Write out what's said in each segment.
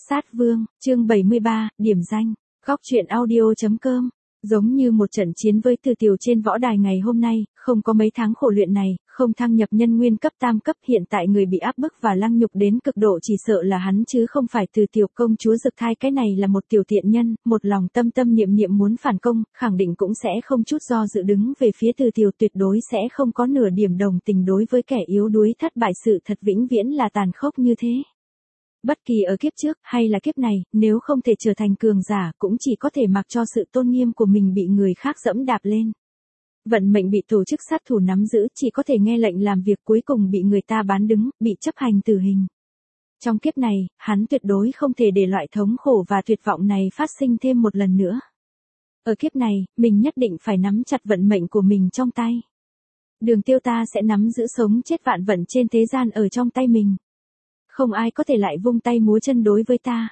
Sát Vương, chương 73, điểm danh. Góc truyện audio.com. Giống như một trận chiến với Từ Tiều trên võ đài ngày hôm nay, không có mấy tháng khổ luyện này, không thăng nhập nhân nguyên cấp tam cấp, hiện tại người bị áp bức và lăng nhục đến cực độ chỉ sợ là hắn chứ không phải Từ Tiều công chúa Dực Thai. Cái này là một tiểu tiện nhân, một lòng tâm tâm niệm niệm muốn phản công, khẳng định cũng sẽ không chút do dự đứng về phía Từ Tiều, tuyệt đối sẽ không có nửa điểm đồng tình đối với kẻ yếu đuối thất bại. Sự thật vĩnh viễn là tàn khốc như thế. Bất kỳ ở kiếp trước hay là kiếp này, nếu không thể trở thành cường giả, cũng chỉ có thể mặc cho sự tôn nghiêm của mình bị người khác dẫm đạp lên. Vận mệnh bị tổ chức sát thủ nắm giữ, chỉ có thể nghe lệnh làm việc, cuối cùng bị người ta bán đứng, bị chấp hành tử hình. Trong kiếp này, hắn tuyệt đối không thể để loại thống khổ và tuyệt vọng này phát sinh thêm một lần nữa. Ở kiếp này, mình nhất định phải nắm chặt vận mệnh của mình trong tay. Đường Tiêu ta sẽ nắm giữ sống chết vạn vận trên thế gian ở trong tay mình. Không ai có thể lại vung tay múa chân đối với ta.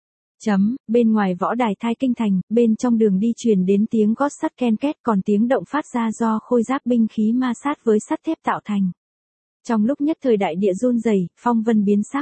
Bên ngoài võ đài Thai Kinh Thành, bên trong đường đi truyền đến tiếng gót sắt ken két, còn tiếng động phát ra do khôi giáp binh khí ma sát với sắt thép tạo thành. Trong lúc nhất thời đại địa run rẩy, phong vân biến sắc.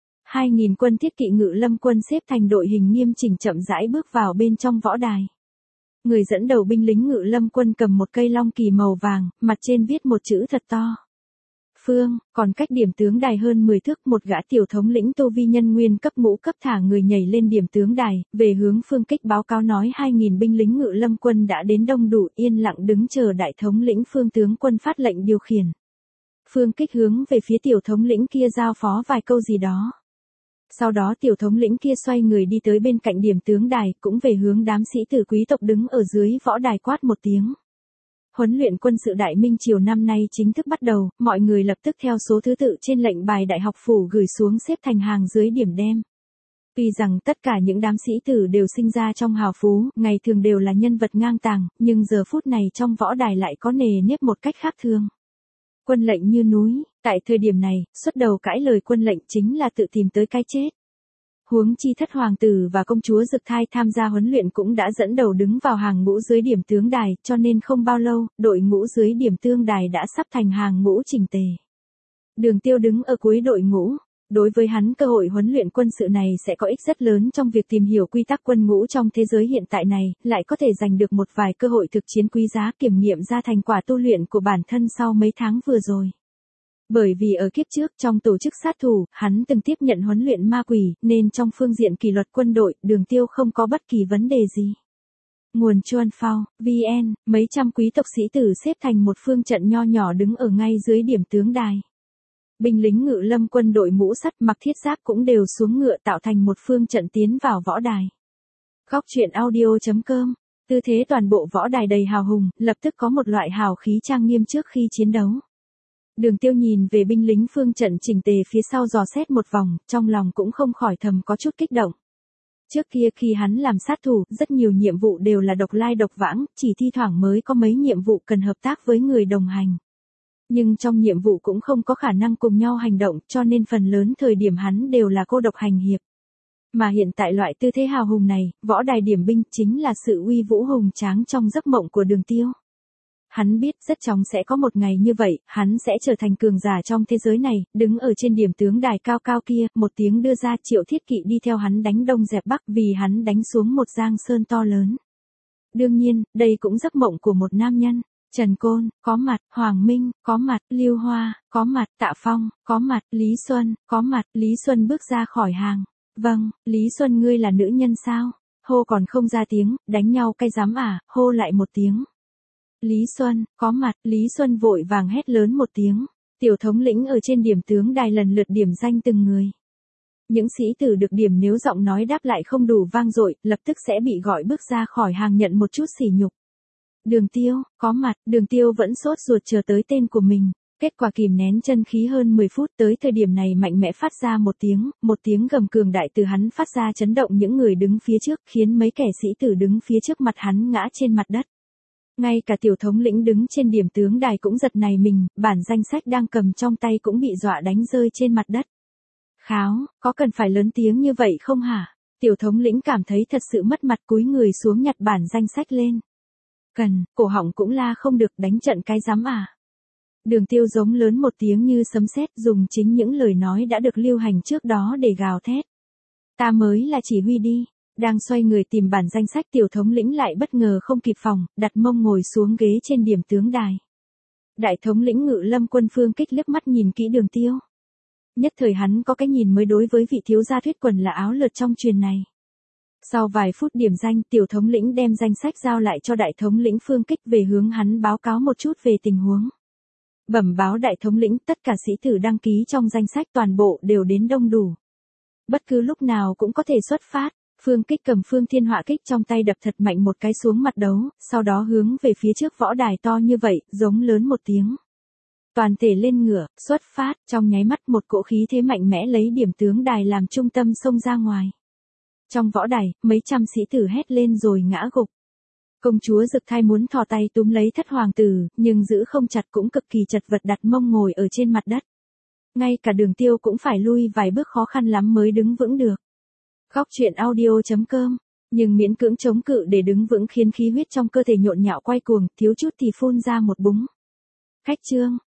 2000 quân Thiết Kỵ Ngự Lâm quân xếp thành đội hình nghiêm chỉnh chậm rãi bước vào bên trong võ đài. Người dẫn đầu binh lính Ngự Lâm quân cầm một cây long kỳ màu vàng, mặt trên viết một chữ thật to. Phương, còn cách điểm tướng đài hơn 10 thước, một gã tiểu thống lĩnh tu vi nhân nguyên cấp ngũ cấp thả người nhảy lên điểm tướng đài, về hướng Phương Kích báo cáo nói 2000 binh lính Ngự Lâm quân đã đến đông đủ, yên lặng đứng chờ đại thống lĩnh Phương tướng quân phát lệnh điều khiển. Phương Kích hướng về phía tiểu thống lĩnh kia giao phó vài câu gì đó. Sau đó tiểu thống lĩnh kia xoay người đi tới bên cạnh điểm tướng đài, cũng về hướng đám sĩ tử quý tộc đứng ở dưới võ đài quát một tiếng. Huấn luyện quân sự Đại Minh Triều năm nay chính thức bắt đầu, mọi người lập tức theo số thứ tự trên lệnh bài đại học phủ gửi xuống xếp thành hàng dưới điểm đem. Tuy rằng tất cả những đám sĩ tử đều sinh ra trong hào phú, ngày thường đều là nhân vật ngang tàng, nhưng giờ phút này trong võ đài lại có nề nếp một cách khác thường. Quân lệnh như núi, tại thời điểm này, xuất đầu cãi lời quân lệnh chính là tự tìm tới cái chết. Huống chi thất hoàng tử và công chúa Dực Thai tham gia huấn luyện cũng đã dẫn đầu đứng vào hàng ngũ dưới điểm tướng đài, cho nên không bao lâu, đội ngũ dưới điểm tướng đài đã sắp thành hàng ngũ chỉnh tề. Đường Tiêu đứng ở cuối đội ngũ. Đối với hắn, cơ hội huấn luyện quân sự này sẽ có ích rất lớn trong việc tìm hiểu quy tắc quân ngũ trong thế giới hiện tại này, lại có thể giành được một vài cơ hội thực chiến quý giá, kiểm nghiệm ra thành quả tu luyện của bản thân sau mấy tháng vừa rồi. Bởi vì ở kiếp trước trong tổ chức sát thủ, hắn từng tiếp nhận huấn luyện ma quỷ, nên trong phương diện kỷ luật quân đội, Đường Tiêu không có bất kỳ vấn đề gì. Nguồn Chuan Phao, VN, mấy trăm quý tộc sĩ tử xếp thành một phương trận nho nhỏ đứng ở ngay dưới điểm tướng đài. Binh lính Ngự Lâm quân đội mũ sắt mặc thiết giáp cũng đều xuống ngựa tạo thành một phương trận tiến vào võ đài. Góc truyện audio.com. Tư thế toàn bộ võ đài đầy hào hùng, lập tức có một loại hào khí trang nghiêm trước khi chiến đấu. Đường Tiêu nhìn về binh lính phương trận chỉnh tề phía sau dò xét một vòng, trong lòng cũng không khỏi thầm có chút kích động. Trước kia khi hắn làm sát thủ, rất nhiều nhiệm vụ đều là độc lai độc vãng, chỉ thi thoảng mới có mấy nhiệm vụ cần hợp tác với người đồng hành. Nhưng trong nhiệm vụ cũng không có khả năng cùng nhau hành động, cho nên phần lớn thời điểm hắn đều là cô độc hành hiệp. Mà hiện tại loại tư thế hào hùng này, võ đài điểm binh chính là sự uy vũ hùng tráng trong giấc mộng của Đường Tiêu. Hắn biết rất chóng sẽ có một ngày như vậy, hắn sẽ trở thành cường giả trong thế giới này, đứng ở trên điểm tướng đài cao cao kia, một tiếng đưa ra Triệu Thiết Kỵ đi theo hắn đánh đông dẹp bắc, vì hắn đánh xuống một giang sơn to lớn. Đương nhiên, đây cũng giấc mộng của một nam nhân. Trần Côn, có mặt, Hoàng Minh, có mặt, Lưu Hoa, có mặt, Tạ Phong, có mặt, Lý Xuân, có mặt. Lý Xuân bước ra khỏi hàng. Vâng, Lý Xuân, ngươi là nữ nhân sao? Hô còn không ra tiếng, đánh nhau cái dám à, hô lại một tiếng. Lý Xuân, có mặt. Lý Xuân vội vàng hét lớn một tiếng. Tiểu thống lĩnh ở trên điểm tướng đài lần lượt điểm danh từng người. Những sĩ tử được điểm nếu giọng nói đáp lại không đủ vang dội, lập tức sẽ bị gọi bước ra khỏi hàng nhận một chút sỉ nhục. Đường Tiêu, có mặt. Đường Tiêu vẫn sốt ruột chờ tới tên của mình. Kết quả kìm nén chân khí hơn 10 phút, tới thời điểm này mạnh mẽ phát ra một tiếng gầm cường đại từ hắn phát ra chấn động những người đứng phía trước, khiến mấy kẻ sĩ tử đứng phía trước mặt hắn ngã trên mặt đất. Ngay cả tiểu thống lĩnh đứng trên điểm tướng đài cũng giật nảy mình, bản danh sách đang cầm trong tay cũng bị dọa đánh rơi trên mặt đất. Kháo, có cần phải lớn tiếng như vậy không hả? Tiểu thống lĩnh cảm thấy thật sự mất mặt, cúi người xuống nhặt bản danh sách lên. Cần, cổ họng cũng la không được, đánh trận cái dám à. Đường Tiêu giống lớn một tiếng như sấm sét, dùng chính những lời nói đã được lưu hành trước đó để gào thét. Ta mới là chỉ huy đi. Đang xoay người tìm bản danh sách, tiểu thống lĩnh lại bất ngờ không kịp phòng, đặt mông ngồi xuống ghế trên điểm tướng đài. Đại thống lĩnh Ngự Lâm quân Phương Kích liếc mắt nhìn kỹ Đường Tiêu. Nhất thời hắn có cái nhìn mới đối với vị thiếu gia thuyết quần là áo lượt trong truyền này. Sau vài phút điểm danh, tiểu thống lĩnh đem danh sách giao lại cho đại thống lĩnh Phương Kích về hướng hắn báo cáo một chút về tình huống. Bẩm báo đại thống lĩnh, tất cả sĩ tử đăng ký trong danh sách toàn bộ đều đến đông đủ. Bất cứ lúc nào cũng có thể xuất phát. Phương Kích cầm Phương Thiên Họa kích trong tay đập thật mạnh một cái xuống mặt đấu, sau đó hướng về phía trước võ đài to như vậy, giống lớn một tiếng. Toàn thể lên ngựa, xuất phát, trong nháy mắt một cỗ khí thế mạnh mẽ lấy điểm tướng đài làm trung tâm xông ra ngoài. Trong võ đài, mấy trăm sĩ tử hét lên rồi ngã gục. Công chúa Dực Thai muốn thò tay túm lấy Thất hoàng tử, nhưng giữ không chặt, cũng cực kỳ chật vật đặt mông ngồi ở trên mặt đất. Ngay cả Đường Tiêu cũng phải lui vài bước, khó khăn lắm mới đứng vững được. Góc truyện audio.com, nhưng miễn cưỡng chống cự để đứng vững khiến khí huyết trong cơ thể nhộn nhạo quay cuồng, thiếu chút thì phun ra một búng. Khách trương,